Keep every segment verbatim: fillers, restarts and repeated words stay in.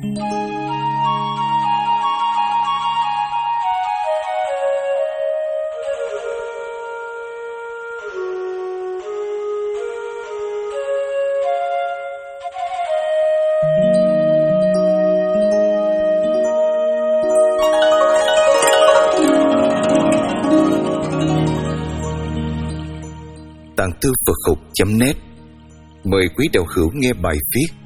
Tạng Thư Phật Học chấm net mời quý đạo hữu nghe bài viết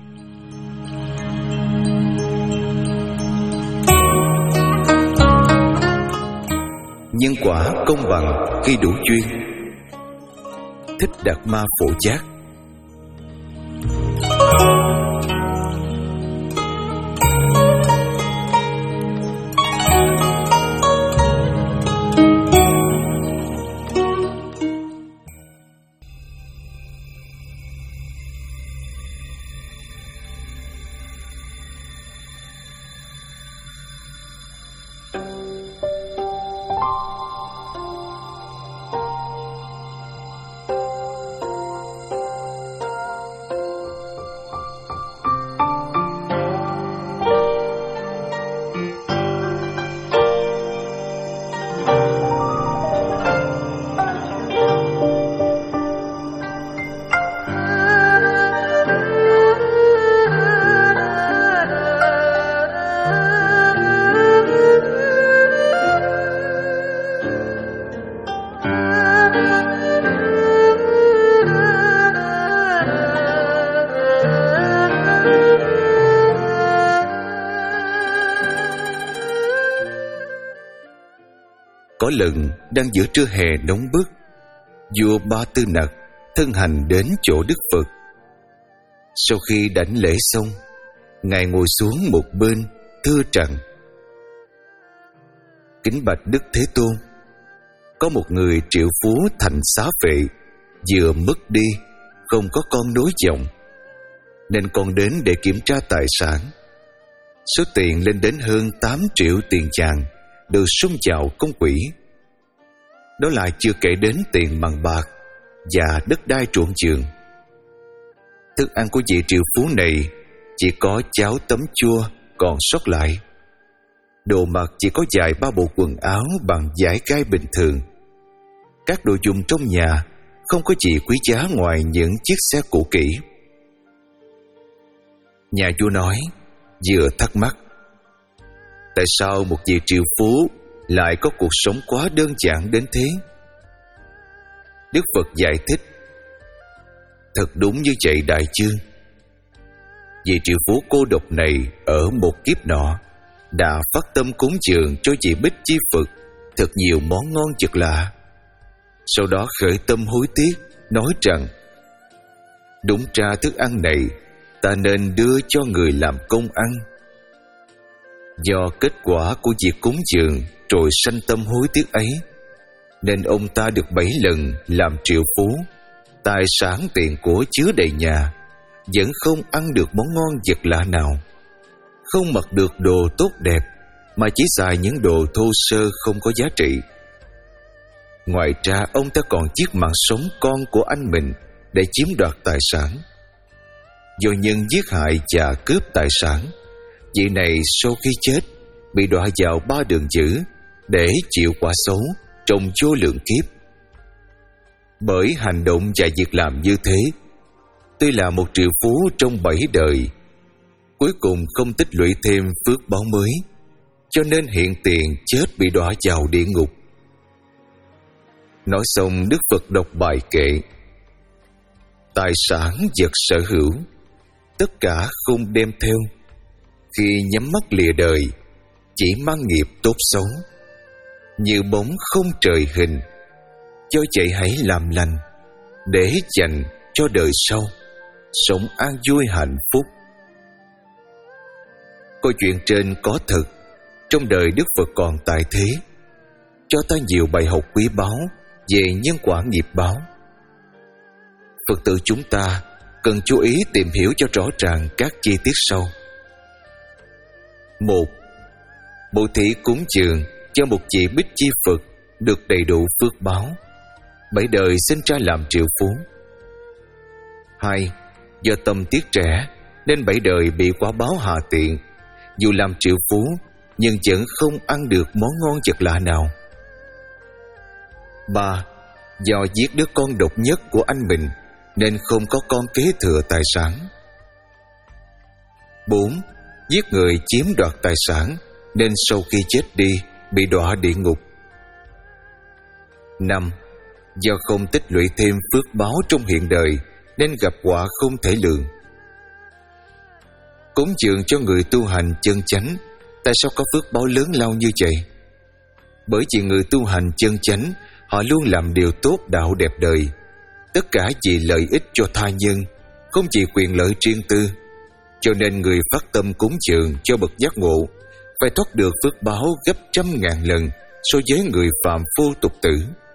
Nhân quả công bằng khi đủ duyên. Thích Đạt Ma Phổ Giác. Có lần đang giữa trưa hè nóng bức, vua Ba Tư Nặc thân hành đến chỗ Đức Phật. Sau khi đảnh lễ xong, ngài ngồi xuống một bên thưa rằng: Kính bạch Đức Thế Tôn, có một người triệu phú thành xá vệ, vừa mất đi, không có con nối dòng, nên con đến để kiểm tra tài sản. Số tiền lên đến hơn tám triệu tiền vàng được sung vào công quỹ. Đó lại chưa kể đến tiền bằng bạc và đất đai ruộng vườn. Thức ăn của vị triệu phú này chỉ có cháo tấm chua còn sót lại. Đồ mặc chỉ có vài ba bộ quần áo bằng vải gai bình thường. Các đồ dùng trong nhà không có gì quý giá ngoài những chiếc xe cũ kỹ. Nhà vua nói, vừa thắc mắc: tại sao một vị triệu phú lại có cuộc sống quá đơn giản đến thế? Đức Phật giải thích: thật đúng như vậy đại chương. Vị triệu phú cô độc này ở một kiếp nọ đã phát tâm cúng dường cho vị Bích Chi Phật thật nhiều món ngon vật lạ. Sau đó khởi tâm hối tiếc, nói rằng: đúng ra thức ăn này ta nên đưa cho người làm công ăn. Do kết quả của việc cúng dường rồi sanh tâm hối tiếc ấy, nên ông ta được bảy lần làm triệu phú, tài sản tiền của chứa đầy nhà, vẫn không ăn được món ngon vật lạ nào, không mặc được đồ tốt đẹp, mà chỉ xài những đồ thô sơ không có giá trị. Ngoài ra, ông ta còn giết mạng sống con của anh mình để chiếm đoạt tài sản. Do nhân giết hại và cướp tài sản, vị này sau khi chết bị đọa vào ba đường dữ để chịu quả xấu trong vô lượng kiếp. Bởi hành động và việc làm như thế, tuy là một triệu phú trong bảy đời, cuối cùng không tích lũy thêm phước báo mới, cho nên hiện tiền chết bị đọa vào địa ngục. Nói xong, Đức Phật đọc bài kệ: tài sản vật sở hữu, tất cả không đem theo. Khi nhắm mắt lìa đời, chỉ mang nghiệp tốt xấu. Như bóng không trời hình, cho vậy hãy làm lành, để dành cho đời sau, sống an vui hạnh phúc. Câu chuyện trên có thật trong đời Đức Phật còn tại thế, cho ta nhiều bài học quý báu về nhân quả nghiệp báo. Phật tử chúng ta cần chú ý tìm hiểu cho rõ ràng các chi tiết sau. Một. Bố thí cúng dường cho một vị Bích Chi Phật được đầy đủ phước báo, bảy đời sinh ra làm triệu phú. Hai. Do tâm tiếc rẻ nên bảy đời bị quả báo hạ tiện, dù làm triệu phú nhưng vẫn không ăn được món ngon vật lạ nào. Ba, do giết đứa con độc nhất của anh mình nên không có con kế thừa tài sản. Bốn, giết người chiếm đoạt tài sản nên sau khi chết đi bị đọa địa ngục. Năm, do không tích lũy thêm phước báo trong hiện đời nên gặp họa không thể lường. Cúng dường cho người tu hành chân chánh, tại sao có phước báo lớn lao như vậy? Bởi vì người tu hành chân chánh, họ luôn làm điều tốt đạo đẹp đời, tất cả vì lợi ích cho tha nhân, không vì quyền lợi riêng tư. Cho nên người phát tâm cúng dường cho bậc giác ngộ phải thoát được phước báo gấp trăm ngàn lần so với người phàm phu tục tử.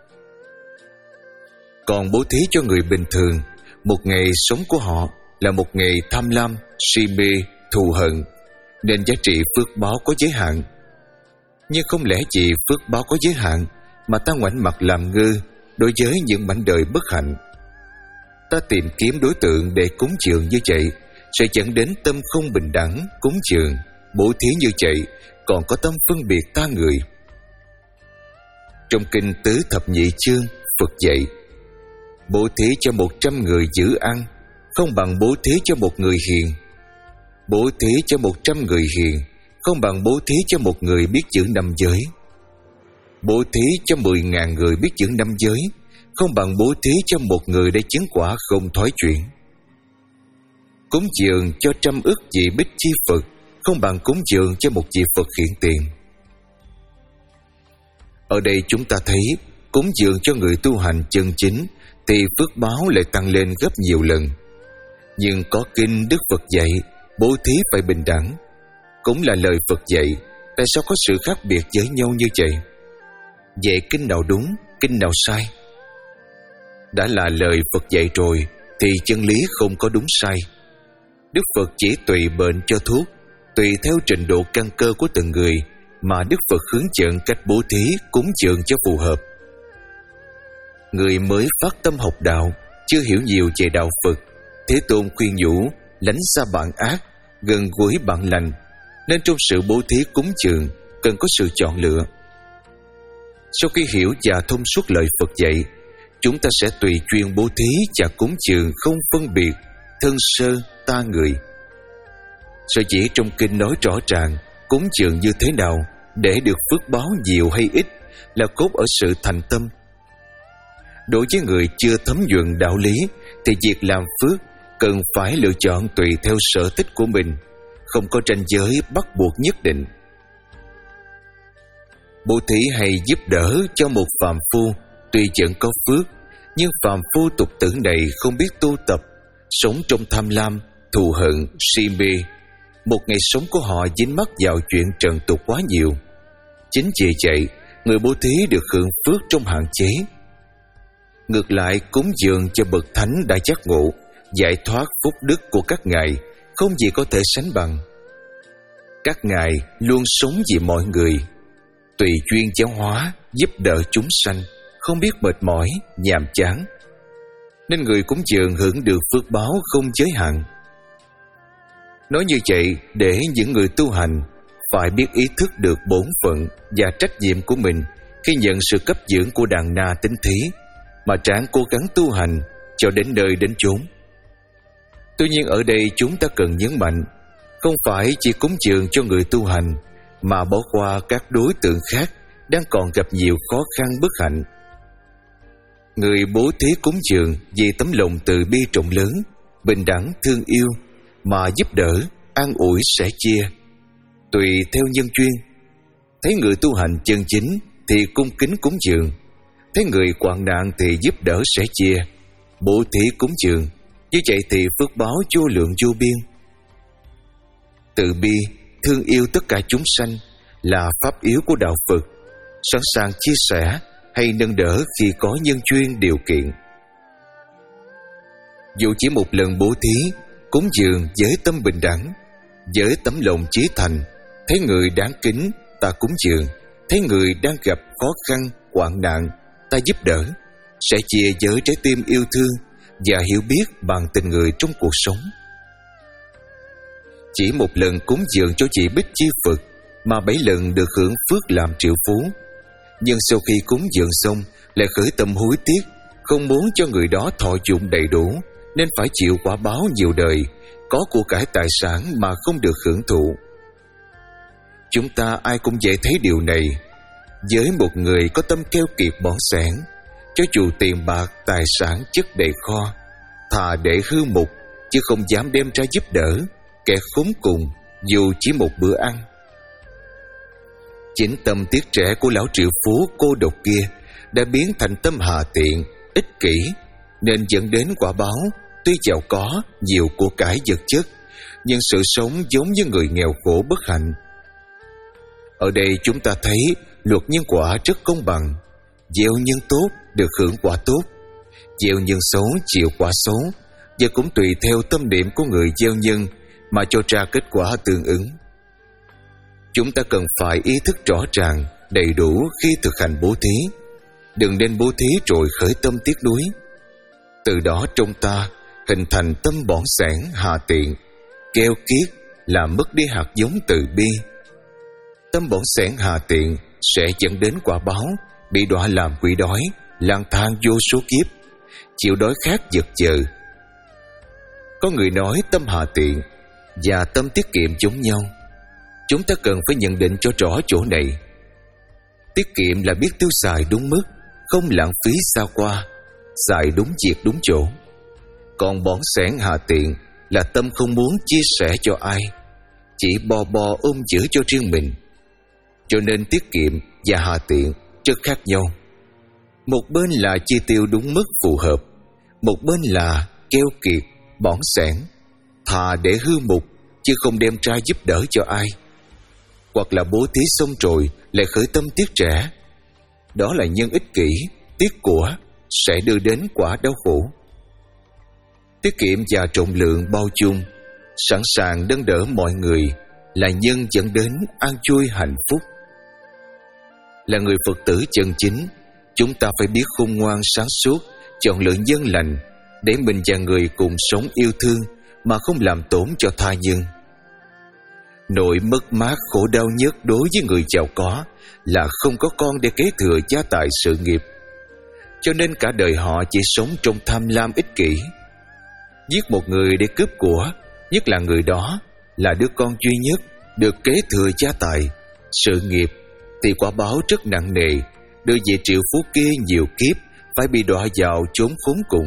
Còn bố thí cho người bình thường, một ngày sống của họ là một ngày tham lam, si mê, thù hận, nên giá trị phước báo có giới hạn. Nhưng không lẽ vì phước báo có giới hạn mà ta ngoảnh mặt làm ngơ đối với những mảnh đời bất hạnh? Ta tìm kiếm đối tượng để cúng dường như vậy sẽ dẫn đến tâm không bình đẳng. Cúng dường, bố thí như vậy còn có tâm phân biệt ta người. Trong kinh Tứ Thập Nhị Chương, Phật dạy: bố thí cho một trăm người giữ ăn không bằng bố thí cho một người hiền. Bố thí cho một trăm người hiền không bằng bố thí cho một người biết giữ năm giới. Bố thí cho mười ngàn người biết giữ năm giới không bằng bố thí cho một người đã chứng quả không thoái chuyển. Cúng dường cho trăm ức vị Bích Chi Phật không bằng cúng dường cho một vị Phật hiện tiền. Ở đây chúng ta thấy cúng dường cho người tu hành chân chính thì phước báo lại tăng lên gấp nhiều lần. Nhưng có kinh Đức Phật dạy bố thí phải bình đẳng, cũng là lời Phật dạy, tại sao có sự khác biệt với nhau như vậy? Vậy kinh nào đúng, kinh nào sai? Đã là lời Phật dạy rồi thì chân lý không có đúng sai. Đức Phật chỉ tùy bệnh cho thuốc, tùy theo trình độ căn cơ của từng người mà Đức Phật hướng dẫn cách bố thí cúng dường cho phù hợp. Người mới phát tâm học đạo, chưa hiểu nhiều về đạo Phật, Thế Tôn khuyên nhủ lánh xa bạn ác, gần gũi bạn lành, nên trong sự bố thí cúng dường cần có sự chọn lựa. Sau khi hiểu và thông suốt lời Phật dạy, chúng ta sẽ tùy chuyên bố thí và cúng dường không phân biệt thân sơ ta người. Sở dĩ trong kinh nói rõ ràng cúng dường như thế nào để được phước báo nhiều hay ít là cốt ở sự thành tâm. Đối với người chưa thấm nhuần đạo lý thì việc làm phước cần phải lựa chọn tùy theo sở thích của mình, không có ranh giới bắt buộc nhất định. Bố thí hay giúp đỡ cho một phàm phu tuy vẫn có phước, nhưng phàm phu tục tử này không biết tu tập, sống trong tham lam, thù hận, si mê. Một ngày sống của họ dính mắc vào chuyện trần tục quá nhiều. Chính vì vậy, người bố thí được hưởng phước trong hạn chế. Ngược lại, cúng dường cho bậc thánh đã giác ngộ, giải thoát phúc đức của các ngài không gì có thể sánh bằng. Các ngài luôn sống vì mọi người, tùy duyên giáo hóa, giúp đỡ chúng sanh, không biết mệt mỏi, nhàm chán, nên người cúng dường hưởng được phước báo không giới hạn. Nói như vậy để những người tu hành phải biết ý thức được bổn phận và trách nhiệm của mình khi nhận sự cấp dưỡng của đàn na tín thí, mà ráng cố gắng tu hành cho đến nơi đến chốn. Tuy nhiên ở đây chúng ta cần nhấn mạnh, không phải chỉ cúng dường cho người tu hành mà bỏ qua các đối tượng khác đang còn gặp nhiều khó khăn bất hạnh. Người bố thí cúng dường vì tấm lòng từ bi rộng lớn, bình đẳng thương yêu mà giúp đỡ, an ủi sẻ chia, tùy theo nhân duyên. Thấy người tu hành chân chính thì cung kính cúng dường, thấy người hoạn nạn thì giúp đỡ sẻ chia, bố thí cúng dường. Như vậy thì phước báo vô lượng vô biên. Từ bi, thương yêu tất cả chúng sanh là pháp yếu của đạo Phật, sẵn sàng chia sẻ hay nâng đỡ khi có nhân duyên điều kiện. Dù chỉ một lần bố thí, cúng dường với tâm bình đẳng, với tấm lòng chí thành, thấy người đáng kính ta cúng dường, thấy người đang gặp khó khăn, hoạn nạn ta giúp đỡ, sẽ chia với trái tim yêu thương và hiểu biết bằng tình người trong cuộc sống. Chỉ một lần cúng dường cho chị Bích Chi Phật mà bảy lần được hưởng phước làm triệu phú. Nhưng sau khi cúng dường xong lại khởi tâm hối tiếc, không muốn cho người đó thọ dụng đầy đủ, nên phải chịu quả báo nhiều đời, có của cải tài sản mà không được hưởng thụ. Chúng ta ai cũng dễ thấy điều này. Với một người có tâm keo kiệt bỏng sẻn, cho dù tiền bạc tài sản chất đầy kho, thà để hư mục chứ không dám đem ra giúp đỡ kẻ khốn cùng dù chỉ một bữa ăn. Chính tâm tiếc trẻ của lão triệu phú cô độc kia đã biến thành tâm hà tiện, ích kỷ, nên dẫn đến quả báo tuy giàu có nhiều của cải vật chất, nhưng sự sống giống như người nghèo khổ bất hạnh. Ở đây chúng ta thấy luật nhân quả rất công bằng. Gieo nhân tốt được hưởng quả tốt, gieo nhân xấu chịu quả xấu, và cũng tùy theo tâm niệm của người gieo nhân mà cho ra kết quả tương ứng. Chúng ta cần phải ý thức rõ ràng, đầy đủ khi thực hành bố thí. Đừng nên bố thí rồi khởi tâm tiếc nuối. Từ đó trong ta hình thành tâm bỏng sẻn hà tiện, keo kiết, làm mất đi hạt giống từ bi. Tâm bỏng sẻn hà tiện sẽ dẫn đến quả báo bị đọa làm quỷ đói, lang thang vô số kiếp, chịu đói khát vật chờ. Có người nói tâm hà tiện và tâm tiết kiệm giống nhau. Chúng ta cần phải nhận định cho rõ chỗ này. Tiết kiệm là biết tiêu xài đúng mức, không lãng phí xa qua, xài đúng việc đúng chỗ. Còn bỏng sẻn hà tiện là tâm không muốn chia sẻ cho ai, chỉ bò bò ôm giữ cho riêng mình. Cho nên tiết kiệm và hà tiện rất khác nhau. Một bên là chi tiêu đúng mức phù hợp, một bên là keo kiệt, bỏng sẻn, thà để hư mục chứ không đem ra giúp đỡ cho ai. Hoặc là bố thí xong rồi lại khởi tâm tiếc trẻ. Đó là nhân ích kỷ, tiếc của, sẽ đưa đến quả đau khổ. Tiết kiệm và trọng lượng bao dung, sẵn sàng nâng đỡ mọi người là nhân dẫn đến an vui hạnh phúc. Là người Phật tử chân chính, chúng ta phải biết khôn ngoan sáng suốt, chọn lựa nhân lành để mình và người cùng sống yêu thương mà không làm tổn cho tha nhân. Nỗi mất mát khổ đau nhất đối với người giàu có là không có con để kế thừa gia tài sự nghiệp, cho nên cả đời họ chỉ sống trong tham lam ích kỷ. Giết một người để cướp của, nhất là người đó là đứa con duy nhất được kế thừa gia tài sự nghiệp, thì quả báo rất nặng nề, đưa vị triệu phú kia nhiều kiếp phải bị đọa vào chốn khốn cùng.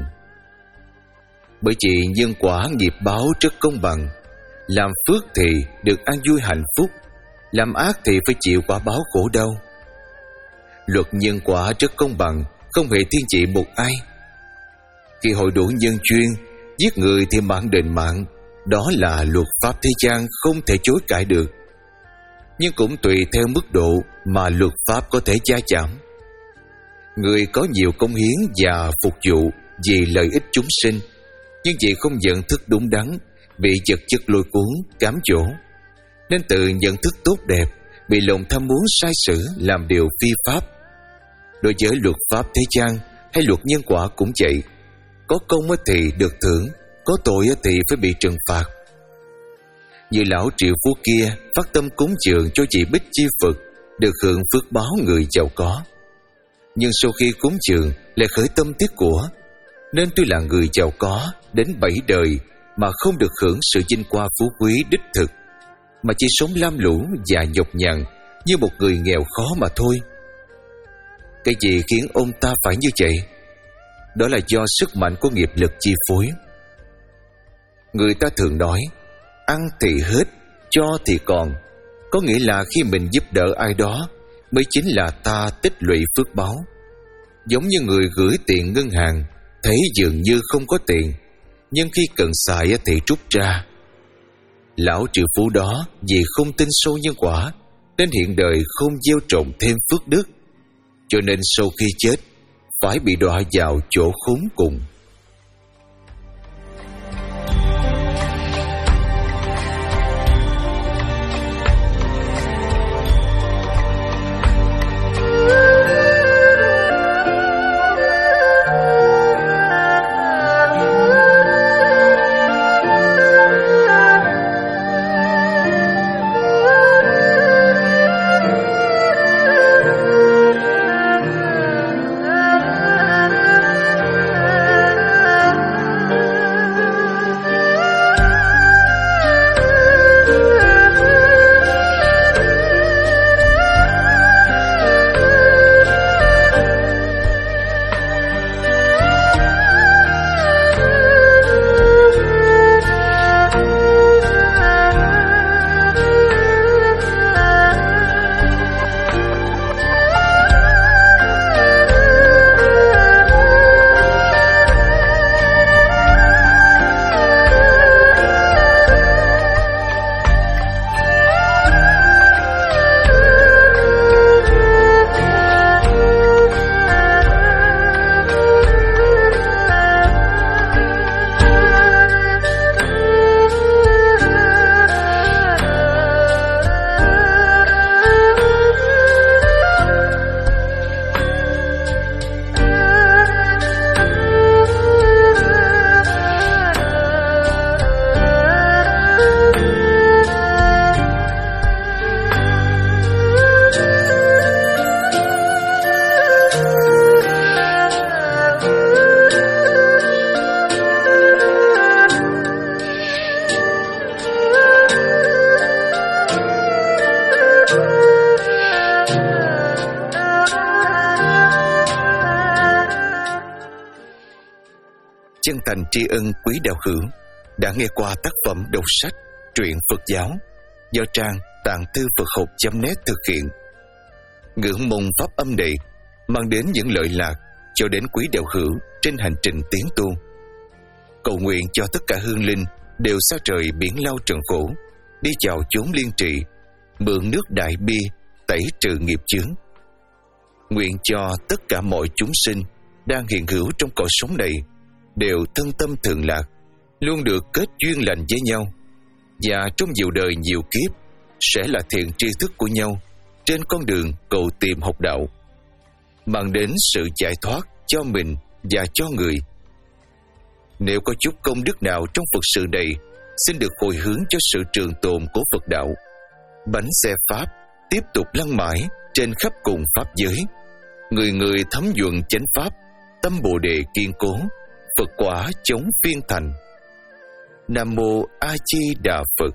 Bởi vì nhân quả nghiệp báo rất công bằng. Làm phước thì được an vui hạnh phúc, làm ác thì phải chịu quả báo khổ đau. Luật nhân quả rất công bằng, không hề thiên vị một ai. Khi hội đủ nhân duyên, giết người thì mạng đền mạng, đó là luật pháp thế gian không thể chối cãi được. Nhưng cũng tùy theo mức độ mà luật pháp có thể gia giảm. Người có nhiều công hiến và phục vụ vì lợi ích chúng sinh, nhưng vì không nhận thức đúng đắn, bị vật chất lôi cuốn, cám dỗ, nên tự nhận thức tốt đẹp, bị lòng tham muốn sai sử làm điều phi pháp. Đối với luật pháp thế gian hay luật nhân quả cũng vậy. Có công thì được thưởng, có tội thì phải bị trừng phạt. Như lão triệu phú kia phát tâm cúng dường cho chị Bích Chi Phật, được hưởng phước báo người giàu có. Nhưng sau khi cúng dường lại khởi tâm tiếc của, nên tuy là người giàu có đến bảy đời mà không được hưởng sự vinh hoa phú quý đích thực, mà chỉ sống lam lũ và nhọc nhằn như một người nghèo khó mà thôi. Cái gì khiến ông ta phải như vậy? Đó là do sức mạnh của nghiệp lực chi phối. Người ta thường nói, ăn thì hết, cho thì còn. Có nghĩa là khi mình giúp đỡ ai đó mới chính là ta tích lũy phước báo. Giống như người gửi tiền ngân hàng, thấy dường như không có tiền, nhưng khi cần xài thì rút ra. Lão triệu phú đó vì không tin sâu nhân quả, nên hiện đời không gieo trồng thêm phước đức, cho nên sau khi chết phải bị đọa vào chỗ khốn cùng. chân thành tri ân quý đạo hữu đã nghe qua tác phẩm đọc sách truyện Phật giáo do trang tạng thư Phật học chấm net thực hiện. Ngưỡng mong pháp âm này mang đến những lợi lạc cho đến quý đạo hữu trên hành trình tiến tu. Cầu nguyện cho tất cả hương linh đều xa trời biển lao trần khổ, đi vào chốn liên trị, mượn nước đại bi tẩy trừ nghiệp chướng. Nguyện cho tất cả mọi chúng sinh đang hiện hữu trong cõi sống này đều thân tâm thường lạc, luôn được kết duyên lành với nhau, và trong nhiều đời nhiều kiếp sẽ là thiện tri thức của nhau trên con đường cầu tìm học đạo, mang đến sự giải thoát cho mình và cho người. Nếu có chút công đức nào trong Phật sự này, xin được hồi hướng cho sự trường tồn của Phật đạo. Bánh xe Pháp tiếp tục lăn mãi trên khắp cùng Pháp giới, người người thấm nhuận chánh Pháp, tâm Bồ Đề kiên cố, Phật quả chống phiên thành. Nam Mô A Di Đà Phật.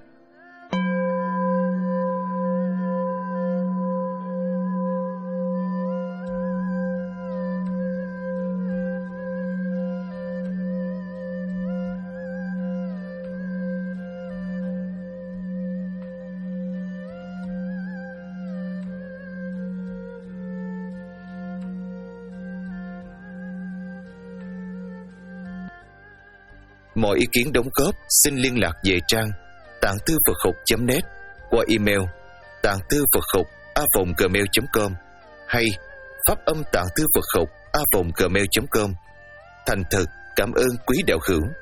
Mọi ý kiến đóng góp xin liên lạc về trang tạng thư Phật học chấm net qua email tạng thư Phật học a vòng gmail chấm com hay pháp âm tạng thư Phật học a vòng gmail chấm com. Thành thật cảm ơn quý đạo hữu.